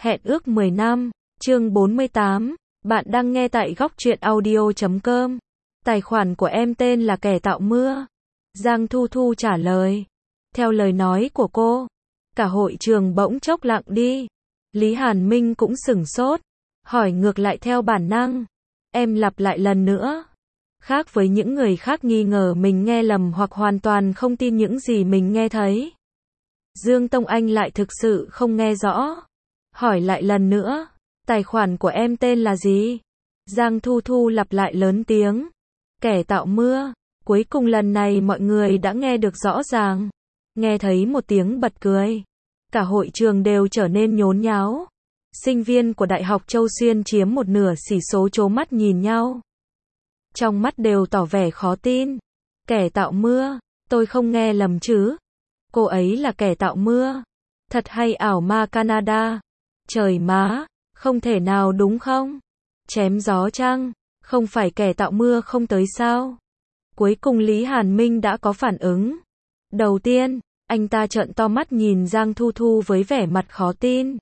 Hẹn ước 10 năm, chương 48, bạn đang nghe tại góc truyện audio.com. Tài khoản của em tên là Kẻ Tạo Mưa. Giang Thu Thu trả lời. Theo lời nói của cô, cả hội trường bỗng chốc lặng đi. Lý Hàn Minh cũng sửng sốt, hỏi ngược lại theo bản năng. Em lặp lại lần nữa. Khác với những người khác nghi ngờ mình nghe lầm hoặc hoàn toàn không tin những gì mình nghe thấy, Dương Tông Anh lại thực sự không nghe rõ. Hỏi lại lần nữa, tài khoản của em tên là gì? Giang Thu Thu lặp lại lớn tiếng. Kẻ Tạo Mưa. Cuối cùng lần này mọi người đã nghe được rõ ràng. Nghe thấy một tiếng bật cười. Cả hội trường đều trở nên nhốn nháo. Sinh viên của Đại học Châu Xuyên chiếm một nửa sỉ số trố mắt nhìn nhau. Trong mắt đều tỏ vẻ khó tin. Kẻ Tạo Mưa, tôi không nghe lầm chứ? Cô ấy là Kẻ Tạo Mưa. Thật hay ảo ma Canada. Trời má, không thể nào đúng không? Chém gió chăng? Không phải Kẻ Tạo Mưa không tới sao? Cuối cùng Lý Hàn Minh đã có phản ứng. Đầu tiên, anh ta trợn to mắt nhìn Giang Thu Thu với vẻ mặt khó tin.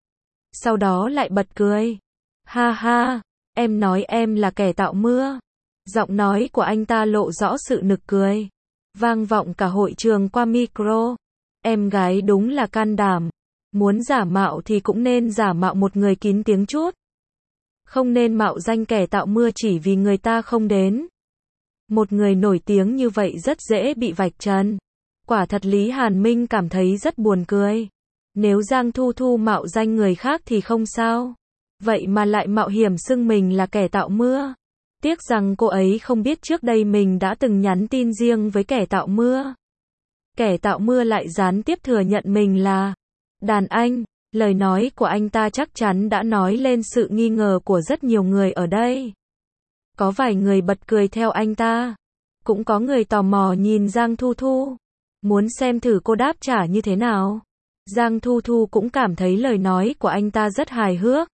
Sau đó lại bật cười. Ha ha, em nói em là Kẻ Tạo Mưa. Giọng nói của anh ta lộ rõ sự nực cười. Vang vọng cả hội trường qua micro. Em gái đúng là can đảm. Muốn giả mạo thì cũng nên giả mạo một người kín tiếng chút. Không nên mạo danh Kẻ Tạo Mưa chỉ vì người ta không đến. Một người nổi tiếng như vậy rất dễ bị vạch trần. Quả thật Lý Hàn Minh cảm thấy rất buồn cười. Nếu Giang Thu Thu mạo danh người khác thì không sao. Vậy mà lại mạo hiểm xưng mình là Kẻ Tạo Mưa. Tiếc rằng cô ấy không biết trước đây mình đã từng nhắn tin riêng với Kẻ Tạo Mưa. Kẻ Tạo Mưa lại gián tiếp thừa nhận mình là đàn anh. Lời nói của anh ta chắc chắn đã nói lên sự nghi ngờ của rất nhiều người ở đây. Có vài người bật cười theo anh ta. Cũng có người tò mò nhìn Giang Thu Thu. Muốn xem thử cô đáp trả như thế nào. Giang Thu Thu cũng cảm thấy lời nói của anh ta rất hài hước.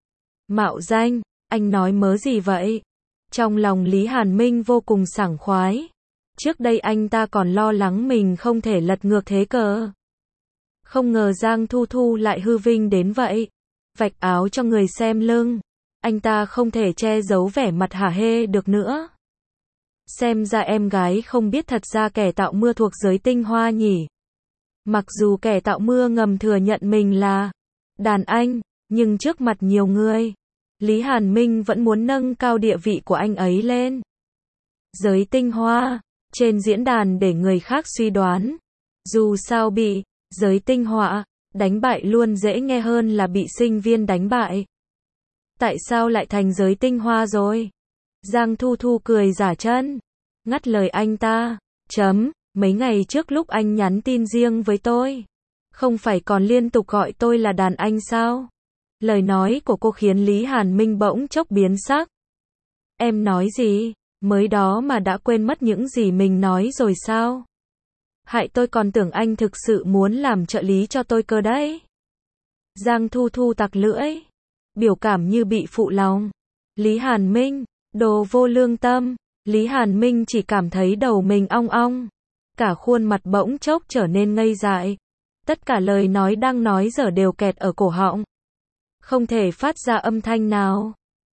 Mạo danh, anh nói mớ gì vậy? Trong lòng Lý Hàn Minh vô cùng sảng khoái. Trước đây anh ta còn lo lắng mình không thể lật ngược thế cờ. Không ngờ Giang Thu Thu lại hư vinh đến vậy. Vạch áo cho người xem lưng. Anh ta không thể che giấu vẻ mặt hả hê được nữa. Xem ra em gái không biết thật ra Kẻ Tạo Mưa thuộc giới tinh hoa nhỉ. Mặc dù Kẻ Tạo Mưa ngầm thừa nhận mình là đàn anh, nhưng trước mặt nhiều người, Lý Hàn Minh vẫn muốn nâng cao địa vị của anh ấy lên. Giới tinh hoa, trên diễn đàn để người khác suy đoán. Dù sao bị giới tinh hoa đánh bại luôn dễ nghe hơn là bị sinh viên đánh bại. Tại sao lại thành giới tinh hoa rồi? Giang Thu Thu cười giả chân, ngắt lời anh ta. Mấy ngày trước lúc anh nhắn tin riêng với tôi, không phải còn liên tục gọi tôi là đàn anh sao? Lời nói của cô khiến Lý Hàn Minh bỗng chốc biến sắc. Em nói gì? Mới đó mà đã quên mất những gì mình nói rồi sao? Hại tôi còn tưởng anh thực sự muốn làm trợ lý cho tôi cơ đấy. Giang Thu Thu tặc lưỡi, biểu cảm như bị phụ lòng. Lý Hàn Minh, đồ vô lương tâm. Lý Hàn Minh chỉ cảm thấy đầu mình ong ong. Cả khuôn mặt bỗng chốc trở nên ngây dại. Tất cả lời nói đang nói giờ đều kẹt ở cổ họng. Không thể phát ra âm thanh nào.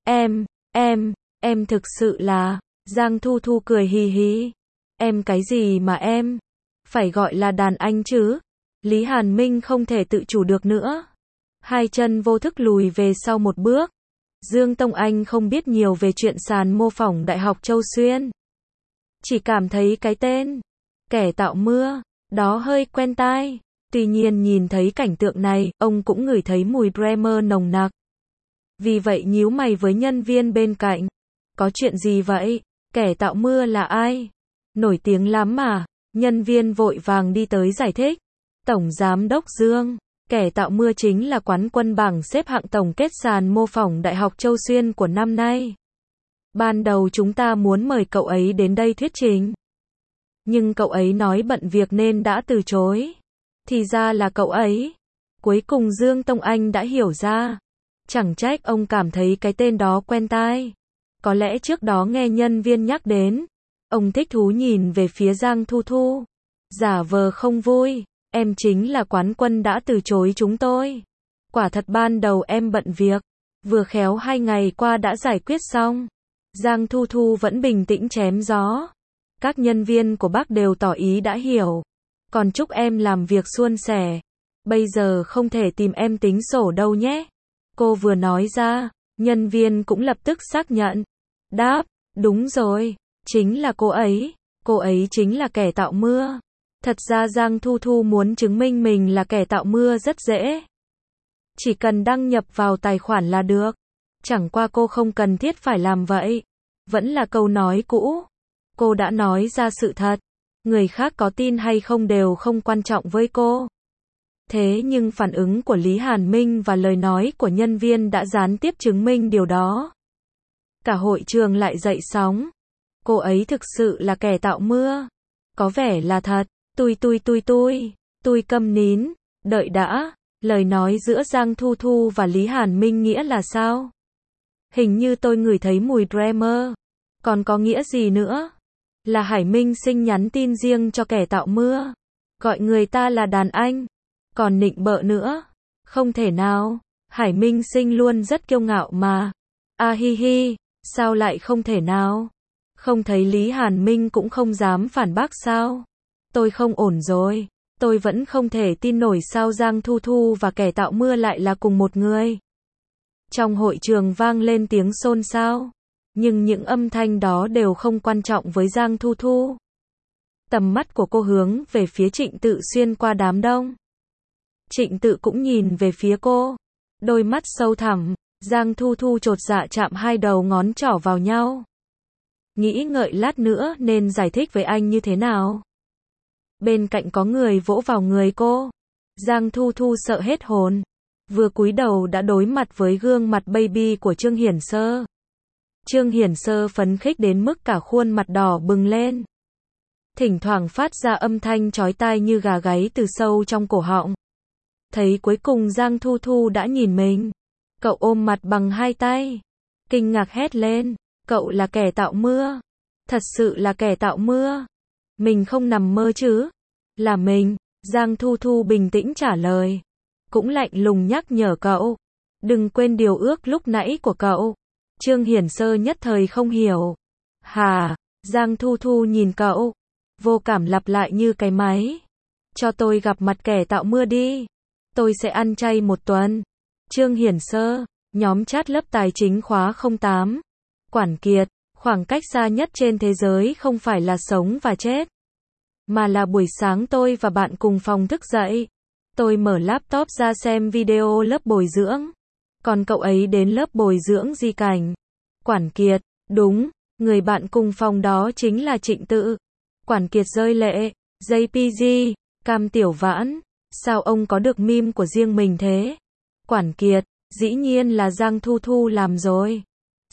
Em thực sự là... Giang Thu Thu cười hì hì. Em cái gì mà em? Phải gọi là đàn anh chứ. Lý Hàn Minh không thể tự chủ được nữa. Hai chân vô thức lùi về sau một bước. Dương Tông Anh không biết nhiều về chuyện sàn mô phỏng Đại học Châu Xuyên. Chỉ cảm thấy cái tên Kẻ Tạo Mưa đó hơi quen tai. Tuy nhiên nhìn thấy cảnh tượng này, ông cũng ngửi thấy mùi Bremer nồng nặc. Vì vậy nhíu mày với nhân viên bên cạnh. Có chuyện gì vậy? Kẻ Tạo Mưa là ai? Nổi tiếng lắm mà. Nhân viên vội vàng đi tới giải thích. Tổng Giám đốc Dương, Kẻ Tạo Mưa chính là quán quân bảng xếp hạng tổng kết sàn mô phỏng Đại học Châu Xuyên của năm nay. Ban đầu chúng ta muốn mời cậu ấy đến đây thuyết trình. Nhưng cậu ấy nói bận việc nên đã từ chối. Thì ra là cậu ấy. Cuối cùng Dương Tông Anh đã hiểu ra. Chẳng trách ông cảm thấy cái tên đó quen tai. Có lẽ trước đó nghe nhân viên nhắc đến. Ông thích thú nhìn về phía Giang Thu Thu. Giả vờ không vui. Em chính là quán quân đã từ chối chúng tôi. Quả thật ban đầu em bận việc, vừa khéo 2 ngày qua đã giải quyết xong. Giang Thu Thu vẫn bình tĩnh chém gió. Các nhân viên của bác đều tỏ ý đã hiểu. Còn chúc em làm việc suôn sẻ. Bây giờ không thể tìm em tính sổ đâu nhé. Cô vừa nói ra, nhân viên cũng lập tức xác nhận. Đáp, đúng rồi, chính là cô ấy. Cô ấy chính là kẻ tạo mưa. Thật ra Giang Thu Thu muốn chứng minh mình là kẻ tạo mưa rất dễ. Chỉ cần đăng nhập vào tài khoản là được. Chẳng qua cô không cần thiết phải làm vậy. Vẫn là câu nói cũ. Cô đã nói ra sự thật. Người khác có tin hay không đều không quan trọng với cô. Thế nhưng phản ứng của Lý Hàn Minh và lời nói của nhân viên đã gián tiếp chứng minh điều đó. Cả hội trường lại dậy sóng. Cô ấy thực sự là kẻ tạo mưa. Có vẻ là thật. Tôi câm nín. Đợi đã. Lời nói giữa Giang Thu Thu và Lý Hàn Minh nghĩa là sao? Hình như tôi ngửi thấy mùi Dreamer. Còn có nghĩa gì nữa? Là Hải Minh Sinh nhắn tin riêng cho kẻ tạo mưa. Gọi người ta là đàn anh. Còn nịnh bợ nữa. Không thể nào. Hải Minh Sinh luôn rất kiêu ngạo mà. A hi hi. Sao lại không thể nào? Không thấy Lý Hàn Minh cũng không dám phản bác sao? Tôi không ổn rồi. Tôi vẫn không thể tin nổi sao Giang Thu Thu và kẻ tạo mưa lại là cùng một người. Trong hội trường vang lên tiếng xôn xao. Nhưng những âm thanh đó đều không quan trọng với Giang Thu Thu. Tầm mắt của cô hướng về phía Trịnh Tự xuyên qua đám đông. Trịnh Tự cũng nhìn về phía cô. Đôi mắt sâu thẳm, Giang Thu Thu chột dạ chạm hai đầu ngón trỏ vào nhau. Nghĩ ngợi lát nữa nên giải thích với anh như thế nào. Bên cạnh có người vỗ vào người cô. Giang Thu Thu sợ hết hồn. Vừa cúi đầu đã đối mặt với gương mặt baby của Trương Hiển Sơ. Trương Hiển Sơ phấn khích đến mức cả khuôn mặt đỏ bừng lên. Thỉnh thoảng phát ra âm thanh chói tai như gà gáy từ sâu trong cổ họng. Thấy cuối cùng Giang Thu Thu đã nhìn mình. Cậu ôm mặt bằng hai tay. Kinh ngạc hét lên. Cậu là kẻ tạo mưa. Thật sự là kẻ tạo mưa. Mình không nằm mơ chứ. Là mình. Giang Thu Thu bình tĩnh trả lời. Cũng lạnh lùng nhắc nhở cậu. Đừng quên điều ước lúc nãy của cậu. Trương Hiển Sơ nhất thời không hiểu. Hà. Giang Thu Thu nhìn cậu. Vô cảm lặp lại như cái máy. Cho tôi gặp mặt kẻ tạo mưa đi. Tôi sẽ ăn chay 1 tuần. Trương Hiển Sơ. Nhóm chat lớp tài chính khóa 08. Quản Kiệt. Khoảng cách xa nhất trên thế giới không phải là sống và chết. Mà là buổi sáng tôi và bạn cùng phòng thức dậy. Tôi mở laptop ra xem video lớp bồi dưỡng. Còn cậu ấy đến lớp bồi dưỡng Di Cảnh. Quản Kiệt. Đúng. Người bạn cùng phòng đó chính là Trịnh Tự. Quản Kiệt rơi lệ. JPG. Cam Tiểu Vãn. Sao ông có được meme của riêng mình thế? Quản Kiệt. Dĩ nhiên là Giang Thu Thu làm rồi.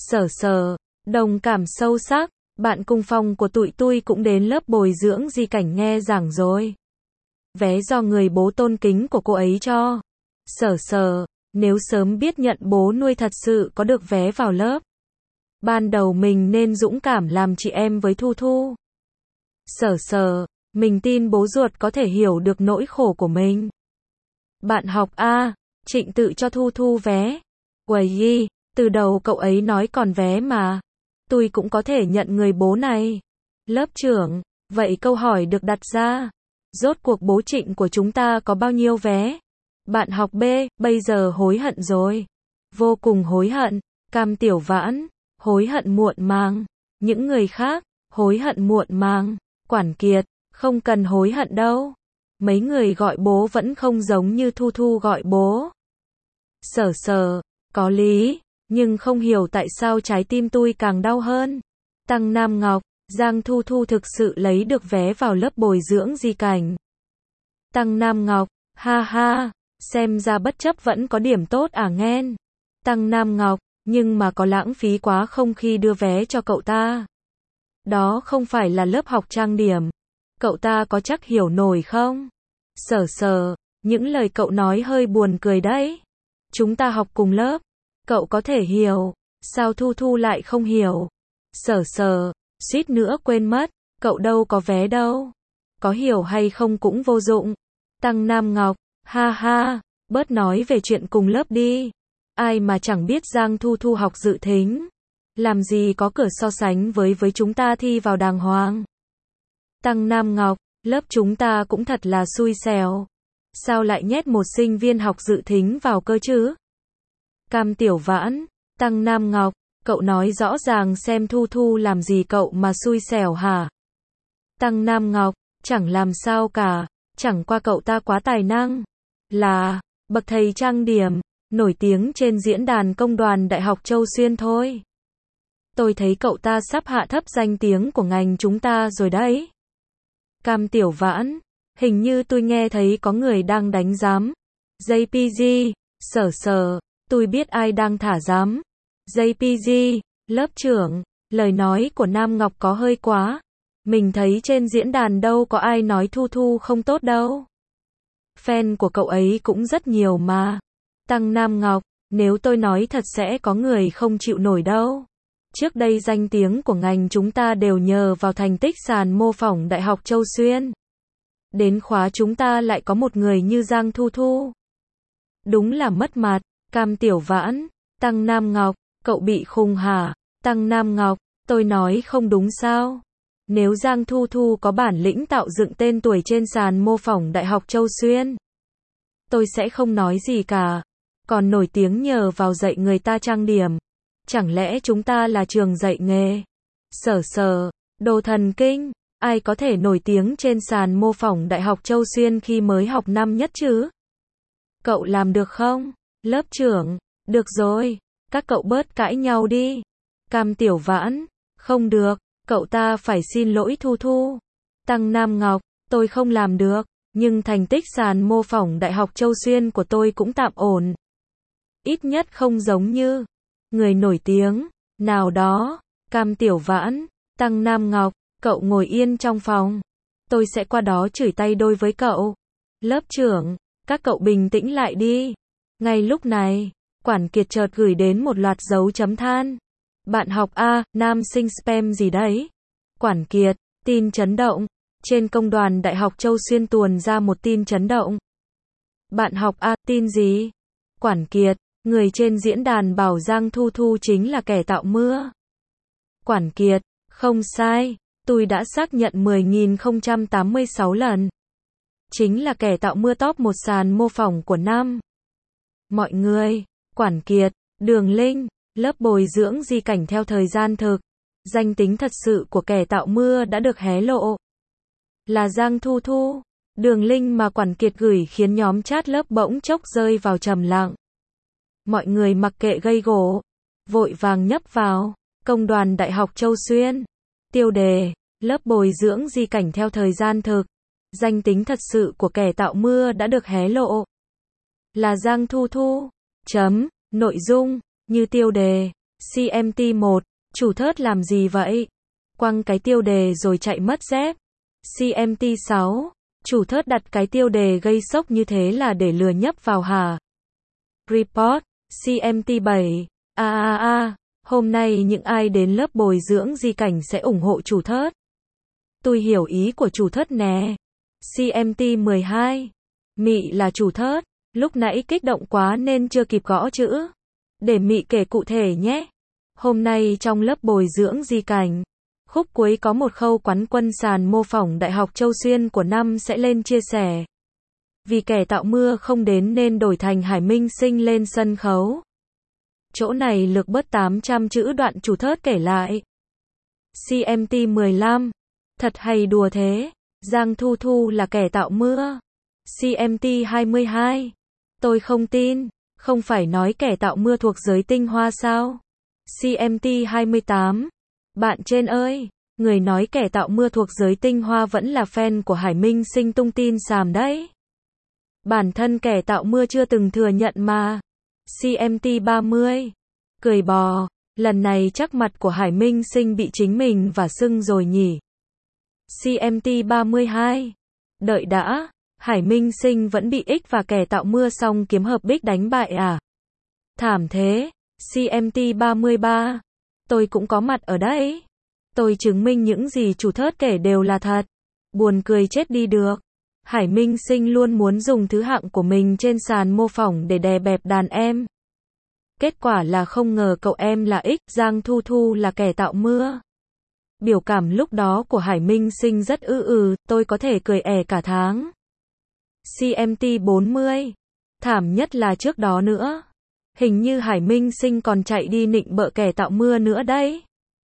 Sở. Đồng cảm sâu sắc. Bạn cùng phòng của tụi tôi cũng đến lớp bồi dưỡng Di Cảnh nghe giảng rồi. Vé do người bố tôn kính của cô ấy cho. Sở. Nếu sớm biết nhận bố nuôi thật sự có được vé vào lớp. Ban đầu mình nên dũng cảm làm chị em với Thu Thu. Sở. Mình tin bố ruột có thể hiểu được nỗi khổ của mình. Bạn học A. Trịnh Tự cho Thu Thu vé. Uầy, từ đầu cậu ấy nói còn vé mà. Tôi cũng có thể nhận người bố này. Lớp trưởng. Vậy câu hỏi được đặt ra. Rốt cuộc bố Trịnh của chúng ta có bao nhiêu vé? Bạn học B. Bây giờ hối hận rồi. Vô cùng hối hận. Cam Tiểu Vãn. Hối hận muộn màng. Những người khác. Hối hận muộn màng. Quản Kiệt. Không cần hối hận đâu. Mấy người gọi bố vẫn không giống như Thu Thu gọi bố. Sở. Có lý. Nhưng không hiểu tại sao trái tim tôi càng đau hơn. Tăng Nam Ngọc. Giang Thu Thu thực sự lấy được vé vào lớp bồi dưỡng Di Cảnh. Tăng Nam Ngọc. Ha. Xem ra bất chấp vẫn có điểm tốt à nghen. Tăng Nam Ngọc. Nhưng mà có lãng phí quá không khi đưa vé cho cậu ta. Đó không phải là lớp học trang điểm. Cậu ta có chắc hiểu nổi không? Sở. Những lời cậu nói hơi buồn cười đấy. Chúng ta học cùng lớp. Cậu có thể hiểu. Sao Thu Thu lại không hiểu? Sở. Suýt nữa quên mất. Cậu đâu có vé đâu. Có hiểu hay không cũng vô dụng. Tăng Nam Ngọc. Ha. Bớt nói về chuyện cùng lớp đi. Ai mà chẳng biết Giang Thu Thu học dự thính. Làm gì có cửa so sánh với chúng ta thi vào đàng hoàng. Tăng Nam Ngọc, lớp chúng ta cũng thật là xui xẻo. Sao lại nhét một sinh viên học dự thính vào cơ chứ? Cam Tiểu Vãn, Tăng Nam Ngọc, cậu nói rõ ràng xem Thu Thu làm gì cậu mà xui xẻo hả? Tăng Nam Ngọc, chẳng làm sao cả, chẳng qua cậu ta quá tài năng. Là, bậc thầy trang điểm, nổi tiếng trên diễn đàn công đoàn Đại học Châu Xuyên thôi. Tôi thấy cậu ta sắp hạ thấp danh tiếng của ngành chúng ta rồi đấy. Cam Tiểu Vãn, hình như tôi nghe thấy có người đang đánh giám. JPG, Sở, tôi biết ai đang thả giám. JPG, lớp trưởng, lời nói của Nam Ngọc có hơi quá. Mình thấy trên diễn đàn đâu có ai nói Thu Thu không tốt đâu. Fan của cậu ấy cũng rất nhiều mà. Tăng Nam Ngọc, nếu tôi nói thật sẽ có người không chịu nổi đâu. Trước đây danh tiếng của ngành chúng ta đều nhờ vào thành tích sàn mô phỏng Đại học Châu Xuyên. Đến khóa chúng ta lại có một người như Giang Thu Thu. Đúng là mất mặt. Cam Tiểu Vãn, Tăng Nam Ngọc, cậu bị khùng hả? Tăng Nam Ngọc, tôi nói không đúng sao? Nếu Giang Thu Thu có bản lĩnh tạo dựng tên tuổi trên sàn mô phỏng Đại học Châu Xuyên, tôi sẽ không nói gì cả. Còn nổi tiếng nhờ vào dạy người ta trang điểm. Chẳng lẽ chúng ta là trường dạy nghề? Sở, đồ thần kinh, ai có thể nổi tiếng trên sàn mô phỏng Đại học Châu Xuyên khi mới học năm nhất chứ? Cậu làm được không? Lớp trưởng, được rồi, các cậu bớt cãi nhau đi. Cam Tiểu Vãn, không được, cậu ta phải xin lỗi Thu Thu. Tăng Nam Ngọc, tôi không làm được, nhưng thành tích sàn mô phỏng Đại học Châu Xuyên của tôi cũng tạm ổn. Ít nhất không giống như người nổi tiếng nào đó. Cam Tiểu Vãn, Tăng Nam Ngọc, cậu ngồi yên trong phòng. Tôi sẽ qua đó chửi tay đôi với cậu. Lớp trưởng, các cậu bình tĩnh lại đi. Ngay lúc này, Quản Kiệt chợt gửi đến một loạt dấu chấm than. Bạn học A, nam sinh spam gì đấy? Quản Kiệt, tin chấn động. Trên công đoàn Đại học Châu Xuyên tuồn ra một tin chấn động. Bạn học A, tin gì? Quản Kiệt, người trên diễn đàn bảo Giang Thu Thu chính là kẻ tạo mưa. Quản Kiệt, không sai, tôi đã xác nhận 10.086 lần. Chính là kẻ tạo mưa top một sàn mô phỏng của năm. Mọi người, Quản Kiệt, Đường Linh, lớp bồi dưỡng di cảnh theo thời gian thực. Danh tính thật sự của kẻ tạo mưa đã được hé lộ. Là Giang Thu Thu. Đường Linh mà Quản Kiệt gửi khiến nhóm chat lớp bỗng chốc rơi vào trầm lặng. Mọi người mặc kệ gây gổ, vội vàng nhấp vào. Công đoàn Đại học Châu Xuyên. Tiêu đề, lớp bồi dưỡng di cảnh theo thời gian thực. Danh tính thật sự của kẻ tạo mưa đã được hé lộ. Là Giang Thu Thu. Nội dung, như tiêu đề, CMT1, chủ thớt làm gì vậy? Quăng cái tiêu đề rồi chạy mất dép. CMT6, chủ thớt đặt cái tiêu đề gây sốc như thế là để lừa nhấp vào hả? Report, CMT7, hôm nay những ai đến lớp bồi dưỡng di cảnh sẽ ủng hộ chủ thớt. Tôi hiểu ý của chủ thớt nè. CMT12, Mị là chủ thớt, lúc nãy kích động quá nên chưa kịp gõ chữ. Để Mị kể cụ thể nhé. Hôm nay trong lớp bồi dưỡng di cảnh, khúc cuối có một khâu quán quân sàn mô phỏng Đại học Châu Xuyên của năm sẽ lên chia sẻ. Vì kẻ tạo mưa không đến nên đổi thành Hải Minh Sinh lên sân khấu. Chỗ này lược bớt 800 chữ đoạn chủ thớt kể lại. CMT15, thật hay đùa thế, Giang Thu Thu là kẻ tạo mưa. CMT22, tôi không tin, không phải nói kẻ tạo mưa thuộc giới tinh hoa sao? CMT28, bạn trên ơi, người nói kẻ tạo mưa thuộc giới tinh hoa vẫn là fan của Hải Minh Sinh tung tin xàm đấy. Bản thân kẻ tạo mưa chưa từng thừa nhận mà. CMT30, cười bò, lần này chắc mặt của Hải Minh Sinh bị chính mình và sưng rồi nhỉ. CMT32, đợi đã, Hải Minh Sinh vẫn bị X và kẻ tạo mưa xong kiếm hợp bích đánh bại à? Thảm thế. CMT33, tôi cũng có mặt ở đấy. Tôi chứng minh những gì chủ thớt kể đều là thật. Buồn cười chết đi được. Hải Minh Sinh luôn muốn dùng thứ hạng của mình trên sàn mô phỏng để đè bẹp đàn em. Kết quả là không ngờ cậu em là X, Giang Thu Thu là kẻ tạo mưa. Biểu cảm lúc đó của Hải Minh Sinh rất tôi có thể cười ẻ cả tháng. CMT 40. Thảm nhất là trước đó nữa. Hình như Hải Minh Sinh còn chạy đi nịnh bợ kẻ tạo mưa nữa đấy.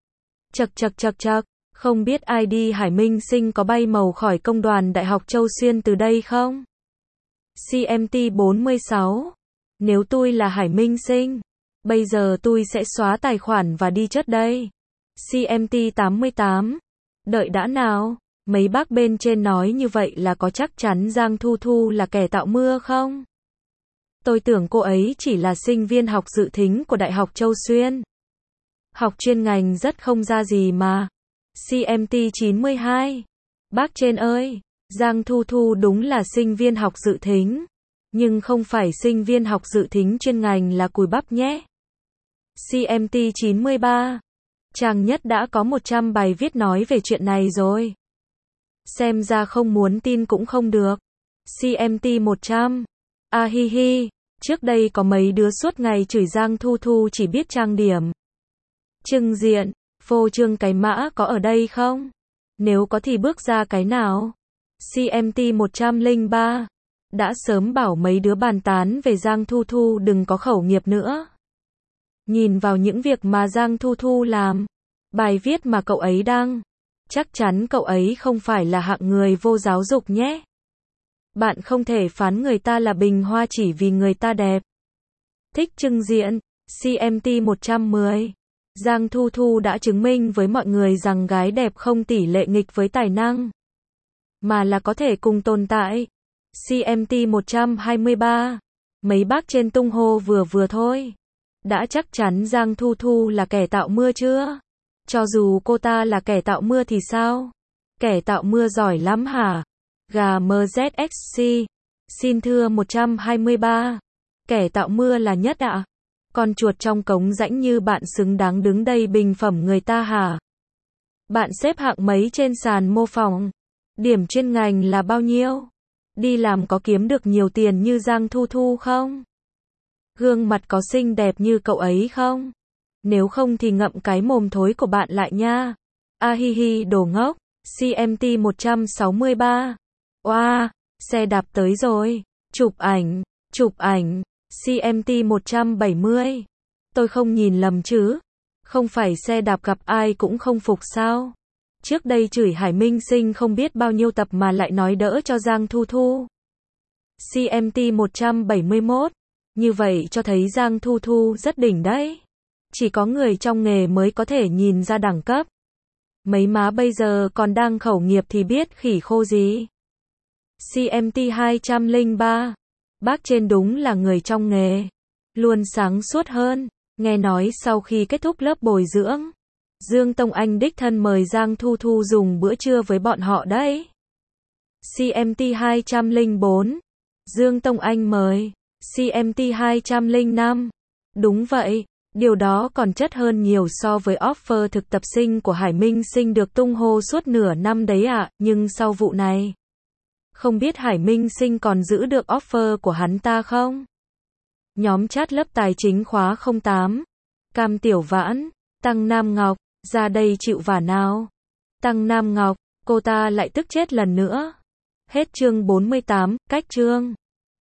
Chậc, không biết ID Hải Minh Sinh có bay màu khỏi công đoàn Đại học Châu Xuyên từ đây không? CMT 46. Nếu tôi là Hải Minh Sinh, bây giờ tôi sẽ xóa tài khoản và đi chết đây. CMT 88. Đợi đã nào, mấy bác bên trên nói như vậy là có chắc chắn Giang Thu Thu là kẻ tạo mưa không? Tôi tưởng cô ấy chỉ là sinh viên học dự thính của Đại học Châu Xuyên. Học chuyên ngành rất không ra gì mà. CMT 92. Bác trên ơi, Giang Thu Thu đúng là sinh viên học dự thính, nhưng không phải sinh viên học dự thính chuyên ngành là cùi bắp nhé. CMT 93. Trang Nhất đã có 100 bài viết nói về chuyện này rồi. Xem ra không muốn tin cũng không được. CMT 100. Trước đây có mấy đứa suốt ngày chửi Giang Thu Thu chỉ biết trang điểm, trưng diện, phô trương cái mã có ở đây không? Nếu có thì bước ra cái nào? CMT 103. Đã sớm bảo mấy đứa bàn tán về Giang Thu Thu đừng có khẩu nghiệp nữa. Nhìn vào những việc mà Giang Thu Thu làm, bài viết mà cậu ấy đăng, chắc chắn cậu ấy không phải là hạng người vô giáo dục nhé. Bạn không thể phán người ta là bình hoa chỉ vì người ta đẹp. Thích trưng diện. CMT 110. Giang Thu Thu đã chứng minh với mọi người rằng gái đẹp không tỷ lệ nghịch với tài năng, mà là có thể cùng tồn tại. CMT 123. Mấy bác trên tung hô vừa thôi. Đã chắc chắn Giang Thu Thu là kẻ tạo mưa chưa? Cho dù cô ta là kẻ tạo mưa thì sao? Kẻ tạo mưa giỏi lắm hả? Gà MZXC. Xin thưa 123. Kẻ tạo mưa là nhất ạ. Con chuột trong cống rãnh như bạn xứng đáng đứng đây bình phẩm người ta hả? Bạn xếp hạng mấy trên sàn mô phỏng? Điểm chuyên ngành là bao nhiêu? Đi làm có kiếm được nhiều tiền như Giang Thu Thu không? Gương mặt có xinh đẹp như cậu ấy không? Nếu không thì ngậm cái mồm thối của bạn lại nha. Đồ ngốc. CMT 163. Oa, xe đạp tới rồi. Chụp ảnh. CMT 170. Tôi không nhìn lầm chứ? Không phải xe đạp gặp ai cũng không phục sao? Trước đây chửi Hải Minh Sinh không biết bao nhiêu tập mà lại nói đỡ cho Giang Thu Thu. CMT 171. Như vậy cho thấy Giang Thu Thu rất đỉnh đấy. Chỉ có người trong nghề mới có thể nhìn ra đẳng cấp. Mấy má bây giờ còn đang khẩu nghiệp thì biết khỉ khô gì. CMT 203. Bác trên đúng là người trong nghề. Luôn sáng suốt hơn. Nghe nói sau khi kết thúc lớp bồi dưỡng, Dương Tông Anh đích thân mời Giang Thu Thu dùng bữa trưa với bọn họ đấy. CMT 204. Dương Tông Anh mời. CMT 205. Đúng vậy, điều đó còn chất hơn nhiều so với offer thực tập sinh của Hải Minh Sinh được tung hô suốt nửa năm đấy ạ, nhưng sau vụ này, không biết Hải Minh Sinh còn giữ được offer của hắn ta không? Nhóm chat lớp tài chính khóa 08. Cam Tiểu Vãn, Tăng Nam Ngọc, ra đây chịu vả nào. Tăng Nam Ngọc, cô ta lại tức chết lần nữa. Hết chương 48, cách chương.